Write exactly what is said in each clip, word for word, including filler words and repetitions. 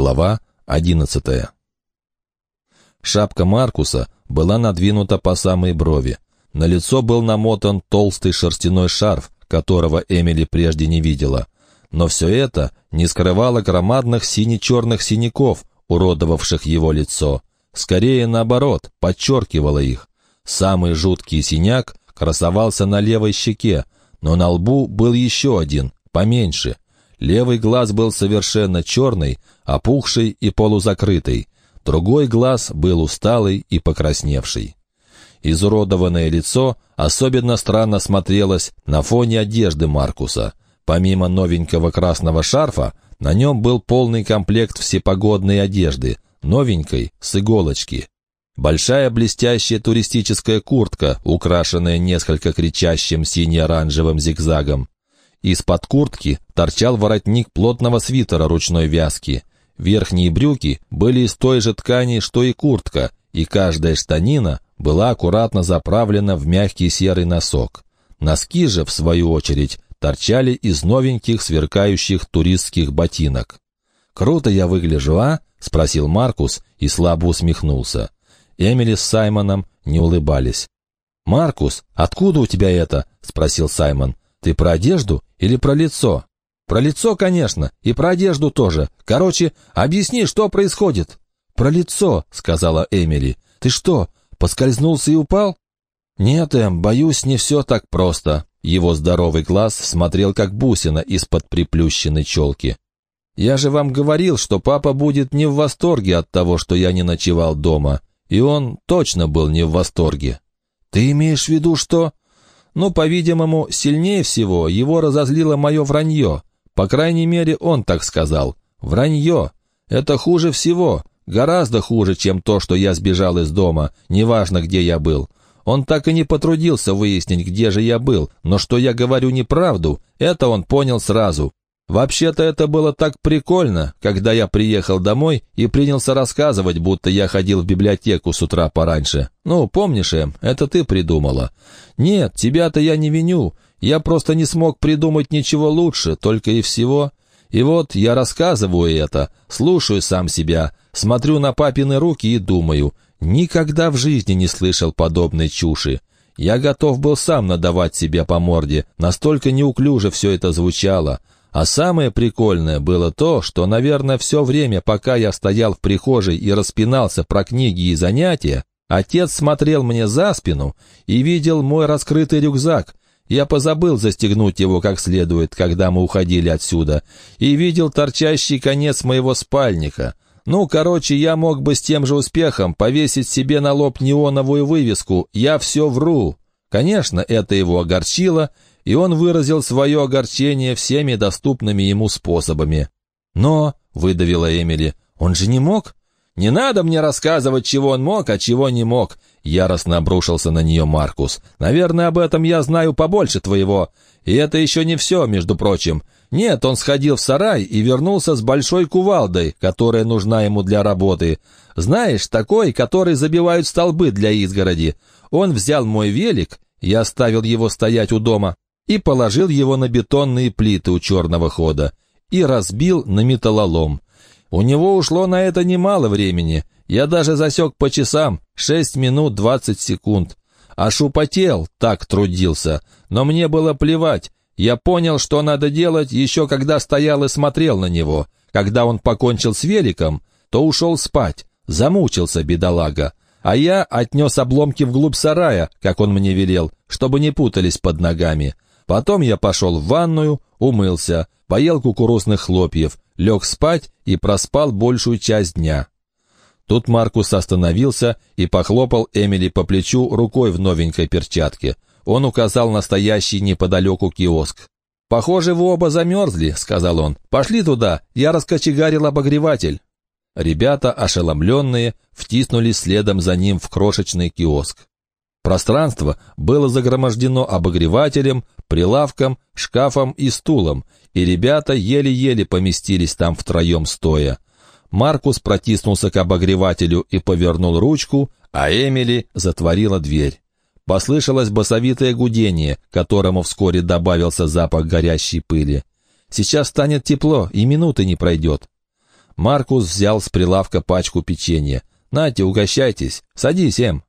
Глава одиннадцатая. Шапка Маркуса была надвинута по самой брови. На лицо был намотан толстый шерстяной шарф, которого Эмили прежде не видела. Но все это не скрывало громадных сине-черных синяков, уродовавших его лицо. Скорее, наоборот, подчеркивало их. Самый жуткий синяк красовался на левой щеке, но на лбу был еще один, поменьше. Левый глаз был совершенно черный, опухший и полузакрытый. Другой глаз был усталый и покрасневший. Изуродованное лицо особенно странно смотрелось на фоне одежды Маркуса. Помимо новенького красного шарфа, на нем был полный комплект всепогодной одежды, новенькой, с иголочки. Большая блестящая туристическая куртка, украшенная несколько кричащим сине-оранжевым зигзагом. Из-под куртки торчал воротник плотного свитера ручной вязки. Верхние брюки были из той же ткани, что и куртка, и каждая штанина была аккуратно заправлена в мягкий серый носок. Носки же, в свою очередь, торчали из новеньких сверкающих туристских ботинок. «Круто я выгляжу, а?» — спросил Маркус и слабо усмехнулся. Эмили с Саймоном не улыбались. «Маркус, откуда у тебя это?» — спросил Саймон. «Ты про одежду или про лицо?» «Про лицо, конечно, и про одежду тоже. Короче, объясни, что происходит». «Про лицо», — сказала Эмили. «Ты что, поскользнулся и упал?» «Нет, Эм, боюсь, не все так просто». Его здоровый глаз смотрел как бусина из-под приплющенной челки. «Я же вам говорил, что папа будет не в восторге от того, что я не ночевал дома. И он точно был не в восторге». «Ты имеешь в виду, что...» «Ну, по-видимому, сильнее всего его разозлило мое вранье. По крайней мере, он так сказал. Вранье. Это хуже всего. Гораздо хуже, чем то, что я сбежал из дома, неважно, где я был. Он так и не потрудился выяснить, где же я был, но что я говорю неправду, это он понял сразу. Вообще-то это было так прикольно, когда я приехал домой и принялся рассказывать, будто я ходил в библиотеку с утра пораньше. Ну, помнишь, Эм, это ты придумала. Нет, тебя-то я не виню, я просто не смог придумать ничего лучше, только и всего. И вот я рассказываю это, слушаю сам себя, смотрю на папины руки и думаю, никогда в жизни не слышал подобной чуши. Я готов был сам надавать себе по морде, настолько неуклюже все это звучало. А самое прикольное было то, что, наверное, все время, пока я стоял в прихожей и распинался про книги и занятия, отец смотрел мне за спину и видел мой раскрытый рюкзак. Я позабыл застегнуть его как следует, когда мы уходили отсюда, и видел торчащий конец моего спальника. Ну, короче, я мог бы с тем же успехом повесить себе на лоб неоновую вывеску «Я все вру». Конечно, это его огорчило, и он выразил свое огорчение всеми доступными ему способами. «Но», — выдавила Эмили, — «он же не мог?» «Не надо мне рассказывать, чего он мог, а чего не мог», — яростно обрушился на нее Маркус. «Наверное, об этом я знаю побольше твоего. И это еще не все, между прочим. Нет, он сходил в сарай и вернулся с большой кувалдой, которая нужна ему для работы. Знаешь, такой, который забивают столбы для изгороди. Он взял мой велик, я оставил его стоять у дома, и положил его на бетонные плиты у черного хода, и разбил на металлолом. У него ушло на это немало времени, я даже засек по часам, шесть минут двадцать секунд. Аж употел, так трудился, но мне было плевать, я понял, что надо делать, еще когда стоял и смотрел на него. Когда он покончил с великом, то ушел спать, замучился, бедолага. А я отнес обломки вглубь сарая, как он мне велел, чтобы не путались под ногами. Потом я пошел в ванную, умылся, поел кукурузных хлопьев, лег спать и проспал большую часть дня. Тут Маркус остановился и похлопал Эмили по плечу рукой в новенькой перчатке. Он указал на стоящий неподалеку киоск. «Похоже, вы оба замерзли», — сказал он. «Пошли туда, я раскочегарил обогреватель». Ребята, ошеломленные, втиснулись следом за ним в крошечный киоск. Пространство было загромождено обогревателем, прилавком, шкафом и стулом, и ребята еле-еле поместились там втроем стоя. Маркус протиснулся к обогревателю и повернул ручку, а Эмили затворила дверь. Послышалось басовитое гудение, к которому вскоре добавился запах горящей пыли. «Сейчас станет тепло, и минуты не пройдет». Маркус взял с прилавка пачку печенья. «Нате, угощайтесь. Садись, Эм».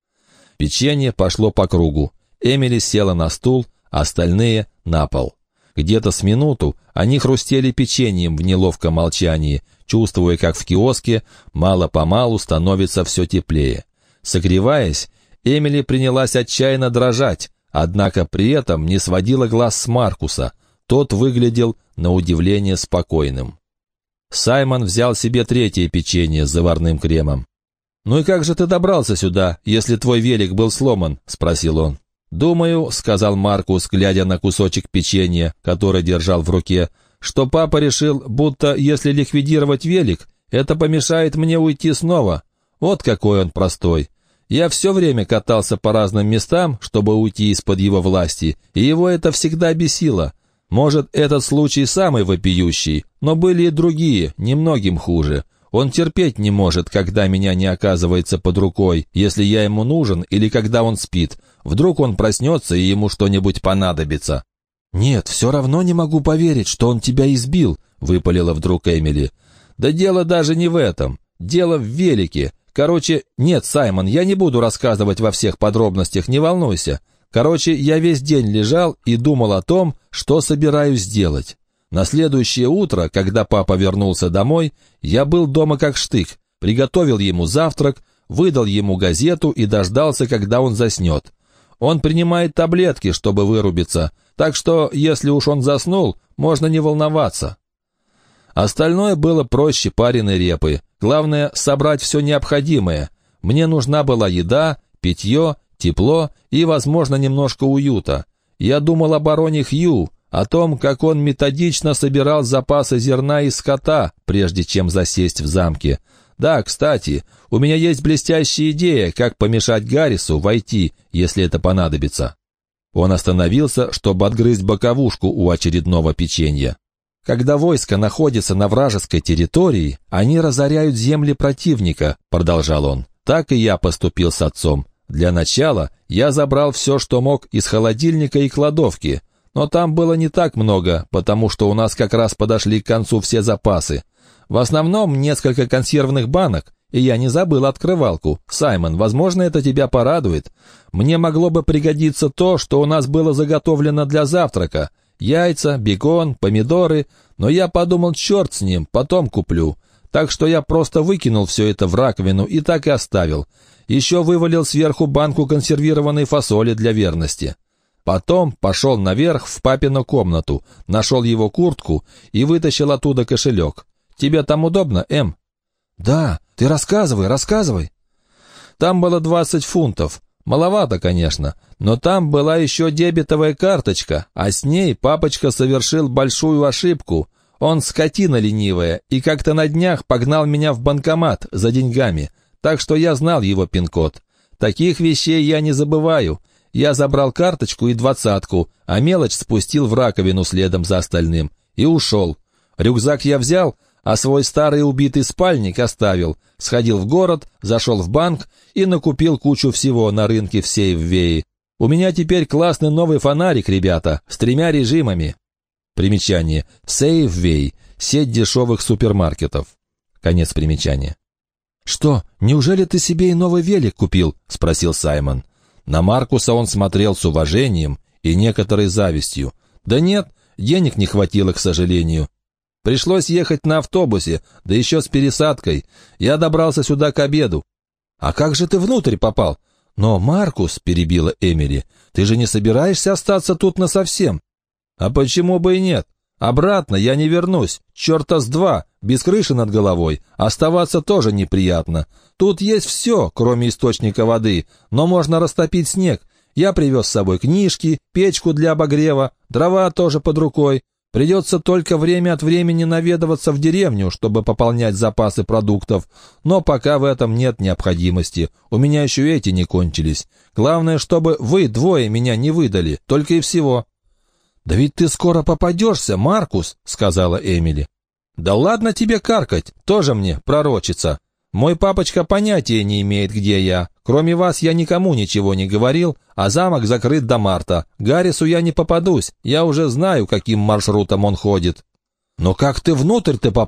Печенье пошло по кругу. Эмили села на стул, остальные — на пол. Где-то с минуту они хрустели печеньем в неловком молчании, чувствуя, как в киоске мало-помалу становится все теплее. Согреваясь, Эмили принялась отчаянно дрожать, однако при этом не сводила глаз с Маркуса. Тот выглядел на удивление спокойным. Саймон взял себе третье печенье с заварным кремом. «Ну и как же ты добрался сюда, если твой велик был сломан?» — спросил он. «Думаю», — сказал Маркус, глядя на кусочек печенья, который держал в руке, «что папа решил, будто если ликвидировать велик, это помешает мне уйти снова. Вот какой он простой. Я все время катался по разным местам, чтобы уйти из-под его власти, и его это всегда бесило. Может, этот случай самый вопиющий, но были и другие, немногим хуже. Он терпеть не может, когда меня не оказывается под рукой, если я ему нужен или когда он спит. Вдруг он проснется и ему что-нибудь понадобится». «Нет, все равно не могу поверить, что он тебя избил», — выпалила вдруг Эмили. «Да дело даже не в этом. Дело в велике. Короче, нет, Саймон, я не буду рассказывать во всех подробностях, не волнуйся. Короче, я весь день лежал и думал о том, что собираюсь сделать. На следующее утро, когда папа вернулся домой, я был дома как штык, приготовил ему завтрак, выдал ему газету и дождался, когда он заснет. Он принимает таблетки, чтобы вырубиться, так что, если уж он заснул, можно не волноваться. Остальное было проще пареной репы. Главное — собрать все необходимое. Мне нужна была еда, питье, тепло и, возможно, немножко уюта. Я думал о бароне Хью, о том, как он методично собирал запасы зерна и скота, прежде чем засесть в замке. Да, кстати, у меня есть блестящая идея, как помешать Гаррису войти, если это понадобится». Он остановился, чтобы отгрызть боковушку у очередного печенья. «Когда войско находится на вражеской территории, они разоряют земли противника», — продолжал он. «Так и я поступил с отцом. Для начала я забрал все, что мог, из холодильника и кладовки, но там было не так много, потому что у нас как раз подошли к концу все запасы. В основном несколько консервных банок, и я не забыл открывалку. Саймон, возможно, это тебя порадует. Мне могло бы пригодиться то, что у нас было заготовлено для завтрака. Яйца, бекон, помидоры, но я подумал, черт с ним, потом куплю. Так что я просто выкинул все это в раковину и так и оставил. Еще вывалил сверху банку консервированной фасоли для верности. Потом пошел наверх в папину комнату, нашел его куртку и вытащил оттуда кошелек. Тебе там удобно, Эм?» «Да, ты рассказывай, рассказывай». «Там было двадцать фунтов. Маловато, конечно, но там была еще дебетовая карточка, а с ней папочка совершил большую ошибку. Он скотина ленивая и как-то на днях погнал меня в банкомат за деньгами, так что я знал его пин-код. Таких вещей я не забываю. Я забрал карточку и двадцатку, а мелочь спустил в раковину следом за остальным и ушел. Рюкзак я взял, а свой старый убитый спальник оставил, сходил в город, зашел в банк и накупил кучу всего на рынке в Сейввее. У меня теперь классный новый фонарик, ребята, с тремя режимами». Примечание. Сейввей – сеть дешевых супермаркетов. Конец примечания. «Что, неужели ты себе и новый велик купил?» – спросил Саймон. На Маркуса он смотрел с уважением и некоторой завистью. «Да нет, денег не хватило, к сожалению. Пришлось ехать на автобусе, да еще с пересадкой. Я добрался сюда к обеду». «А как же ты внутрь попал?» «Но, Маркус», — перебила Эмили, — «ты же не собираешься остаться тут насовсем?» «А почему бы и нет? Обратно я не вернусь. Черта с два, без крыши над головой. Оставаться тоже неприятно. Тут есть все, кроме источника воды, но можно растопить снег. Я привез с собой книжки, печку для обогрева, дрова тоже под рукой. Придется только время от времени наведываться в деревню, чтобы пополнять запасы продуктов. Но пока в этом нет необходимости. У меня еще эти не кончились. Главное, чтобы вы двое меня не выдали, только и всего». «Да ведь ты скоро попадешься, Маркус», — сказала Эмили. «Да ладно тебе каркать, тоже мне пророчица. Мой папочка понятия не имеет, где я. Кроме вас я никому ничего не говорил, а замок закрыт до марта. Гаррису я не попадусь, я уже знаю, каким маршрутом он ходит». «Но как ты внутрь-то попал?»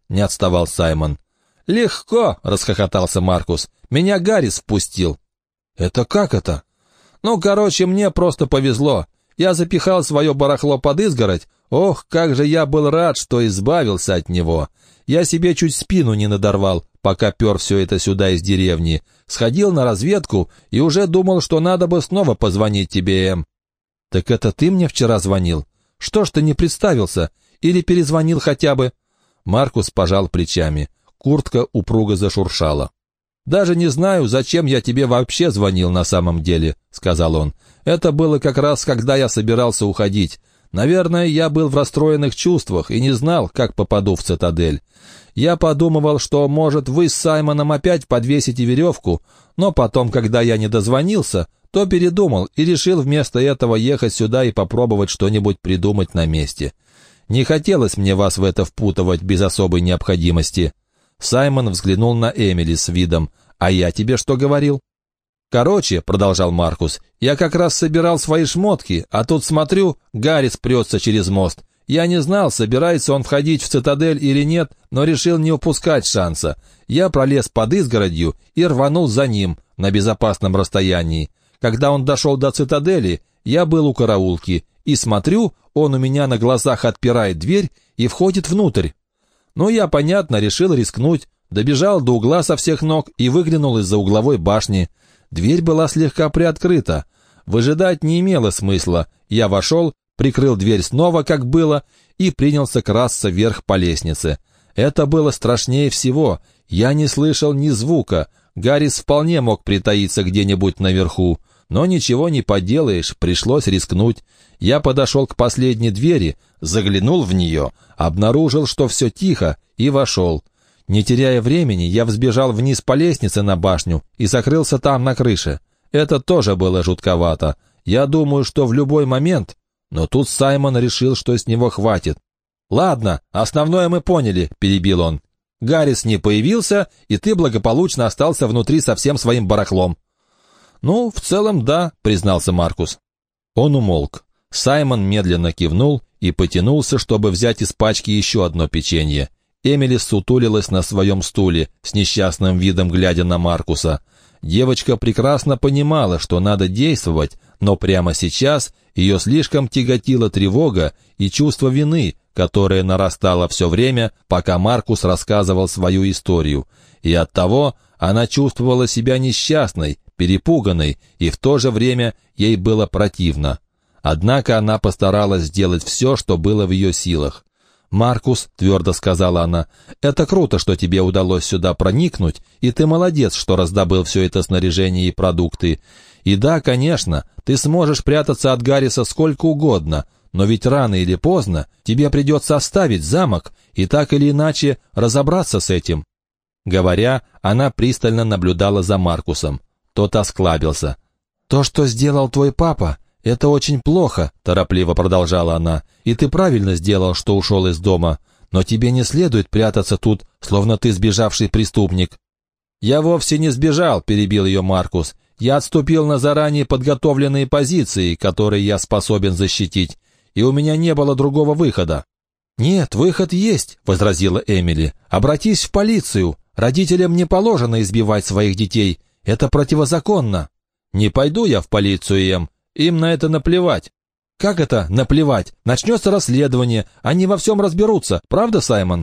не отставал Саймон. «Легко!» — расхохотался Маркус. «Меня Гаррис впустил». «Это как это?» «Ну, короче, мне просто повезло. Я запихал свое барахло под изгородь. Ох, как же я был рад, что избавился от него. Я себе чуть спину не надорвал, пока пер все это сюда из деревни. Сходил на разведку и уже думал, что надо бы снова позвонить тебе, Эм». «Так это ты мне вчера звонил? Что ж ты не представился? Или перезвонил хотя бы?» Маркус пожал плечами. Куртка упруго зашуршала. «Даже не знаю, зачем я тебе вообще звонил на самом деле», — сказал он. «Это было как раз, когда я собирался уходить. Наверное, я был в расстроенных чувствах и не знал, как попаду в цитадель. Я подумывал, что, может, вы с Саймоном опять подвесите веревку, но потом, когда я не дозвонился, то передумал и решил вместо этого ехать сюда и попробовать что-нибудь придумать на месте. Не хотелось мне вас в это впутывать без особой необходимости». Саймон взглянул на Эмили с видом. «А я тебе что говорил?» «Короче», — продолжал Маркус, — «я как раз собирал свои шмотки, а тут смотрю, Гаррис прется через мост. Я не знал, собирается он входить в цитадель или нет, но решил не упускать шанса. Я пролез под изгородью и рванул за ним на безопасном расстоянии. Когда он дошел до цитадели, я был у караулки, и смотрю, он у меня на глазах отпирает дверь и входит внутрь. Ну, я, понятно, решил рискнуть, добежал до угла со всех ног и выглянул из-за угловой башни. Дверь была слегка приоткрыта. Выжидать не имело смысла. Я вошел, прикрыл дверь снова, как было, и принялся красться вверх по лестнице. Это было страшнее всего. Я не слышал ни звука. Гаррис вполне мог притаиться где-нибудь наверху. Но ничего не поделаешь, пришлось рискнуть. Я подошел к последней двери, заглянул в нее, обнаружил, что все тихо, и вошел. Не теряя времени, я взбежал вниз по лестнице на башню и закрылся там на крыше. Это тоже было жутковато. Я думаю, что в любой момент... Но тут Саймон решил, что с него хватит. «Ладно, основное мы поняли», — перебил он. «Гаррис не появился, и ты благополучно остался внутри со всем своим барахлом». «Ну, в целом, да», — признался Маркус. Он умолк. Саймон медленно кивнул и потянулся, чтобы взять из пачки еще одно печенье. Эмили сутулилась на своем стуле, с несчастным видом глядя на Маркуса. Девочка прекрасно понимала, что надо действовать, но прямо сейчас ее слишком тяготила тревога и чувство вины, которое нарастало все время, пока Маркус рассказывал свою историю. И оттого она чувствовала себя несчастной, перепуганной, и в то же время ей было противно. Однако она постаралась сделать все, что было в ее силах. «Маркус», — твердо сказала она, — «это круто, что тебе удалось сюда проникнуть, и ты молодец, что раздобыл все это снаряжение и продукты. И да, конечно, ты сможешь прятаться от Гарриса сколько угодно, но ведь рано или поздно тебе придется оставить замок и так или иначе разобраться с этим». Говоря, она пристально наблюдала за Маркусом. Тот осклабился. «То, что сделал твой папа, это очень плохо», — торопливо продолжала она, «и ты правильно сделал, что ушел из дома, но тебе не следует прятаться тут, словно ты сбежавший преступник». «Я вовсе не сбежал», — перебил ее Маркус. «Я отступил на заранее подготовленные позиции, которые я способен защитить, и у меня не было другого выхода». «Нет, выход есть», — возразила Эмили. «Обратись в полицию. Родителям не положено избивать своих детей. Это противозаконно». «Не пойду я в полицию, Эм. Им на это наплевать». «Как это наплевать? Начнется расследование, они во всем разберутся, правда, Саймон?»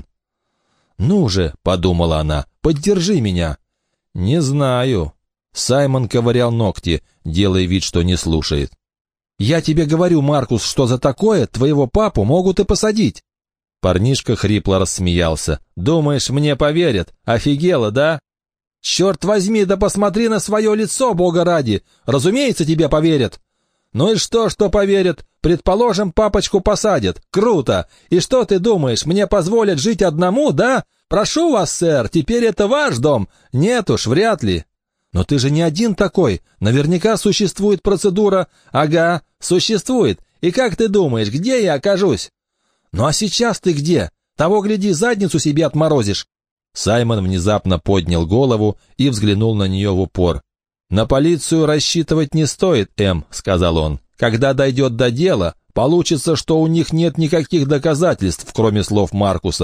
«Ну же», — подумала она, — «поддержи меня». «Не знаю». Саймон ковырял ногти, делая вид, что не слушает. «Я тебе говорю, Маркус, что за такое твоего папу могут и посадить». Парнишка хрипло рассмеялся. «Думаешь, мне поверят? Офигела, да?» «Черт возьми, да посмотри на свое лицо, бога ради! Разумеется, тебе поверят!» «Ну и что, что поверят? Предположим, папочку посадят. Круто! И что ты думаешь, мне позволят жить одному, да? Прошу вас, сэр, теперь это ваш дом. Нет уж, вряд ли». «Но ты же не один такой. Наверняка существует процедура». «Ага, существует. И как ты думаешь, где я окажусь?» «Ну а сейчас ты где? Того, гляди, задницу себе отморозишь». Саймон внезапно поднял голову и взглянул на нее в упор. «На полицию рассчитывать не стоит, Эм», — сказал он. «Когда дойдет до дела, получится, что у них нет никаких доказательств, кроме слов Маркуса,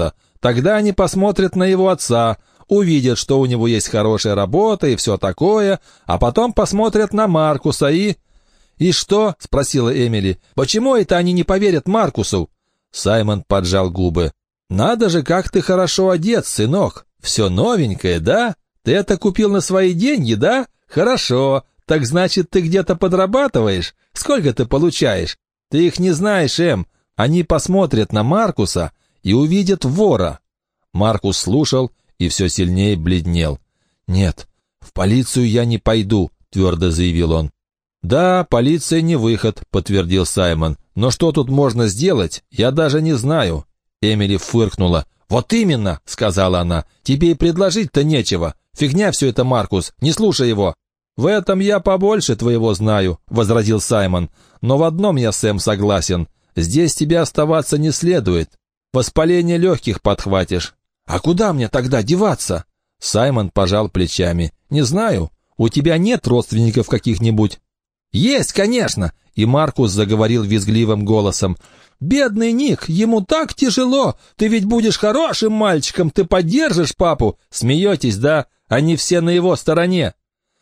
Тогда они посмотрят на его отца, увидят, что у него есть хорошая работа и все такое, а потом посмотрят на Маркуса и...» «И что?» — спросила Эмили. «Почему это они не поверят Маркусу?» Саймон поджал губы. «Надо же, как ты хорошо одет, сынок! Все новенькое, да? Ты это купил на свои деньги, да? Хорошо. Так значит, ты где-то подрабатываешь? Сколько ты получаешь? Ты их не знаешь, Эм. Они посмотрят на Маркуса и увидят вора». Маркус слушал и все сильнее бледнел. «Нет, в полицию я не пойду», — твердо заявил он. «Да, полиция не выход», — подтвердил Саймон. «Но что тут можно сделать, я даже не знаю». Эмили фыркнула. «Вот именно», — сказала она, — «тебе и предложить-то нечего. Фигня все это, Маркус, не слушай его». «В этом я побольше твоего знаю», — возразил Саймон. «Но в одном я, Сэм, согласен. Здесь тебе оставаться не следует. Воспаление легких подхватишь». «А куда мне тогда деваться?» Саймон пожал плечами. «Не знаю. У тебя нет родственников каких-нибудь?» «Есть, конечно!» И Маркус заговорил визгливым голосом. «Бедный Ник, ему так тяжело! Ты ведь будешь хорошим мальчиком, ты поддержишь папу! Смеетесь, да? Они все на его стороне!»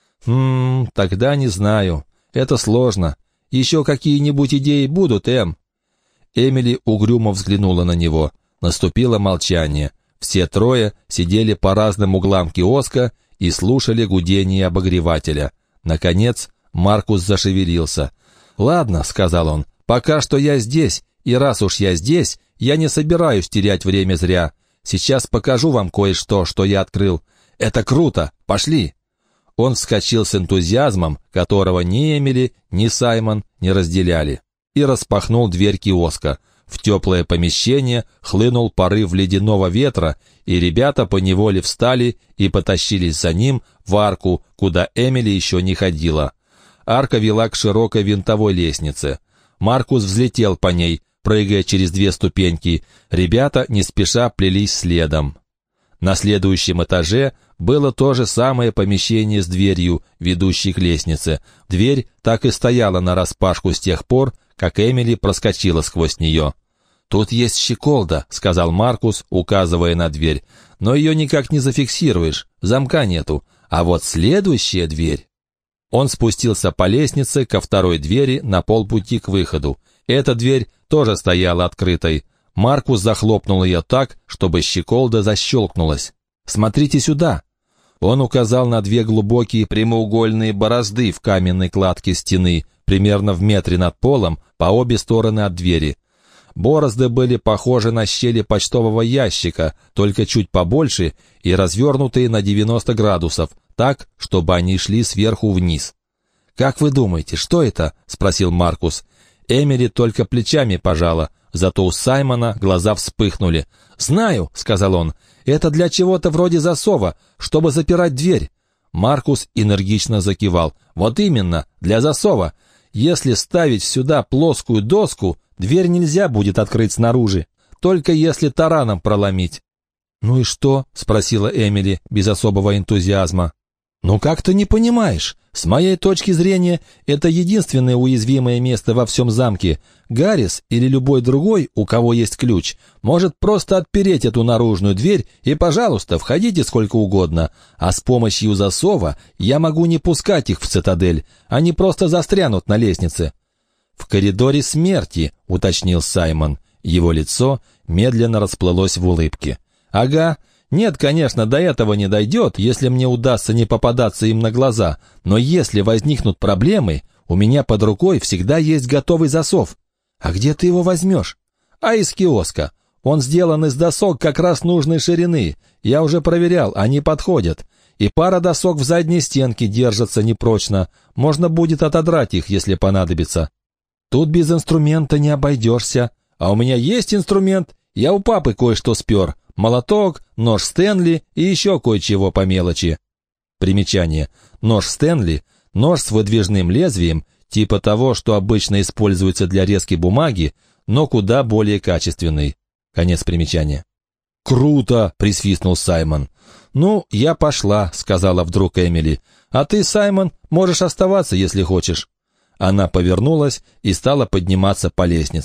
«Хм, тогда не знаю. Это сложно. Еще какие-нибудь идеи будут, Эм?» Эмили угрюмо взглянула на него. Наступило молчание. Все трое сидели по разным углам киоска и слушали гудение обогревателя. Наконец Маркус зашевелился. «Ладно», — сказал он, — «пока что я здесь, и раз уж я здесь, я не собираюсь терять время зря. Сейчас покажу вам кое-что, что я открыл. Это круто! Пошли!» Он вскочил с энтузиазмом, которого ни Эмили, ни Саймон не разделяли, и распахнул дверь киоска. В теплое помещение хлынул порыв ледяного ветра, и ребята поневоле встали и потащились за ним в арку, куда Эмили еще не ходила. Арка вела к широкой винтовой лестнице. Маркус взлетел по ней, прыгая через две ступеньки. Ребята не спеша плелись следом. На следующем этаже было то же самое помещение с дверью, ведущей к лестнице. Дверь так и стояла нараспашку с тех пор, как Эмили проскочила сквозь нее. «Тут есть щеколда», — сказал Маркус, указывая на дверь. «Но ее никак не зафиксируешь, замка нету. А вот следующая дверь...» Он спустился по лестнице ко второй двери на полпути к выходу. Эта дверь тоже стояла открытой. Маркус захлопнул ее так, чтобы щеколда защелкнулась. «Смотрите сюда!» Он указал на две глубокие прямоугольные борозды в каменной кладке стены, примерно в метре над полом, по обе стороны от двери. Борозды были похожи на щели почтового ящика, только чуть побольше и развернутые на девяносто градусов, так, чтобы они шли сверху вниз. «Как вы думаете, что это?» — спросил Маркус. Эмили только плечами пожала, зато у Саймона глаза вспыхнули. «Знаю», — сказал он, — «это для чего-то вроде засова, чтобы запирать дверь». Маркус энергично закивал. «Вот именно, для засова. Если ставить сюда плоскую доску, дверь нельзя будет открыть снаружи, только если тараном проломить». «Ну и что?» — спросила Эмили без особого энтузиазма. «Ну как ты не понимаешь? С моей точки зрения, это единственное уязвимое место во всем замке. Гаррис или любой другой, у кого есть ключ, может просто отпереть эту наружную дверь и, пожалуйста, входите сколько угодно. А с помощью засова я могу не пускать их в цитадель. Они просто застрянут на лестнице». «В коридоре смерти», — уточнил Саймон. Его лицо медленно расплылось в улыбке. «Ага. Нет, конечно, до этого не дойдет, если мне удастся не попадаться им на глаза, но если возникнут проблемы, у меня под рукой всегда есть готовый засов». «А где ты его возьмешь?» «А из киоска. Он сделан из досок как раз нужной ширины. Я уже проверял, они подходят. И пара досок в задней стенке держатся непрочно. Можно будет отодрать их, если понадобится». «Тут без инструмента не обойдешься. А у меня есть инструмент. Я у папы кое-что спер. Молоток, нож Стэнли и еще кое-чего по мелочи». Примечание. Нож Стэнли – нож с выдвижным лезвием, типа того, что обычно используется для резки бумаги, но куда более качественный. Конец примечания. «Круто!» – присвистнул Саймон. «Ну, я пошла», – сказала вдруг Эмили. «А ты, Саймон, можешь оставаться, если хочешь». Она повернулась и стала подниматься по лестнице.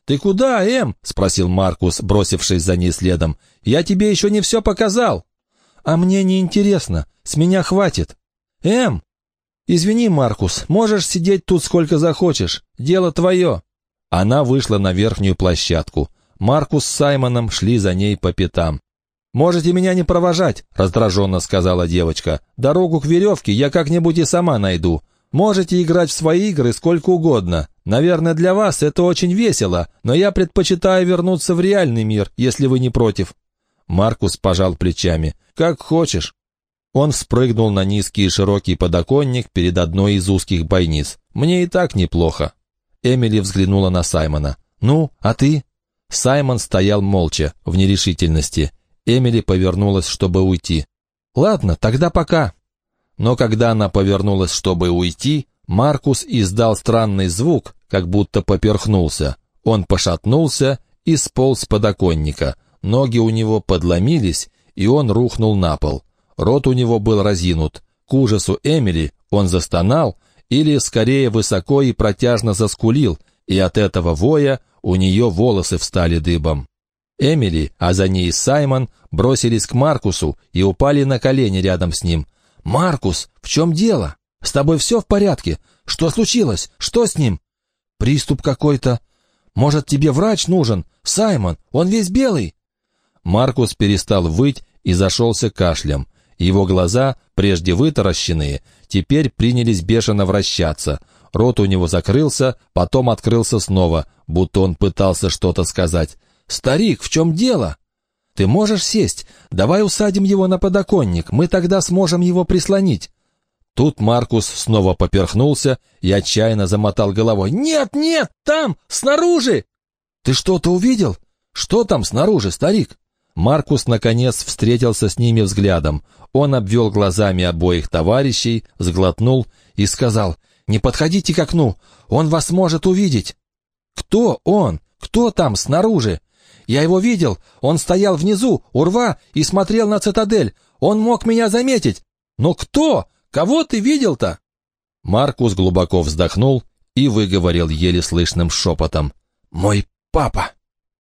«Ты куда, Эм?» — спросил Маркус, бросившись за ней следом. «Я тебе еще не все показал». «А мне не интересно. С меня хватит». «Эм!» «Извини, Маркус, можешь сидеть тут сколько захочешь. Дело твое». Она вышла на верхнюю площадку. Маркус с Саймоном шли за ней по пятам. «Можете меня не провожать», — раздраженно сказала девочка. «Дорогу к веревке я как-нибудь и сама найду. Можете играть в свои игры сколько угодно. Наверное, для вас это очень весело, но я предпочитаю вернуться в реальный мир, если вы не против». Маркус пожал плечами. «Как хочешь». Он спрыгнул на низкий и широкий подоконник перед одной из узких бойниц. «Мне и так неплохо». Эмили взглянула на Саймона. «Ну, а ты?» Саймон стоял молча, в нерешительности. Эмили повернулась, чтобы уйти. «Ладно, тогда пока». Но когда она повернулась, чтобы уйти, Маркус издал странный звук, как будто поперхнулся. Он пошатнулся и сполз с подоконника. Ноги у него подломились, и он рухнул на пол. Рот у него был разинут. К ужасу Эмили он застонал, или, скорее, высоко и протяжно заскулил, и от этого воя у нее волосы встали дыбом. Эмили, а за ней Саймон, бросились к Маркусу и упали на колени рядом с ним. «Маркус, в чем дело? С тобой все в порядке? Что случилось? Что с ним?» «Приступ какой-то. Может, тебе врач нужен? Саймон, он весь белый». Маркус перестал выть и зашелся кашлем. Его глаза, прежде вытаращенные, теперь принялись бешено вращаться. Рот у него закрылся, потом открылся снова, будто он пытался что-то сказать. «Старик, в чем дело?» «Ты можешь сесть? Давай усадим его на подоконник, мы тогда сможем его прислонить». Тут Маркус снова поперхнулся и отчаянно замотал головой. «Нет, нет, там, снаружи!» «Ты что-то увидел? Что там снаружи, старик?» Маркус, наконец, встретился с ними взглядом. Он обвел глазами обоих товарищей, сглотнул и сказал: «Не подходите к окну, он вас может увидеть». «Кто он? Кто там снаружи?» «Я его видел, он стоял внизу, у рва, и смотрел на цитадель. Он мог меня заметить. Но кто? Кого ты видел-то?» Маркус глубоко вздохнул и выговорил еле слышным шепотом: «Мой папа».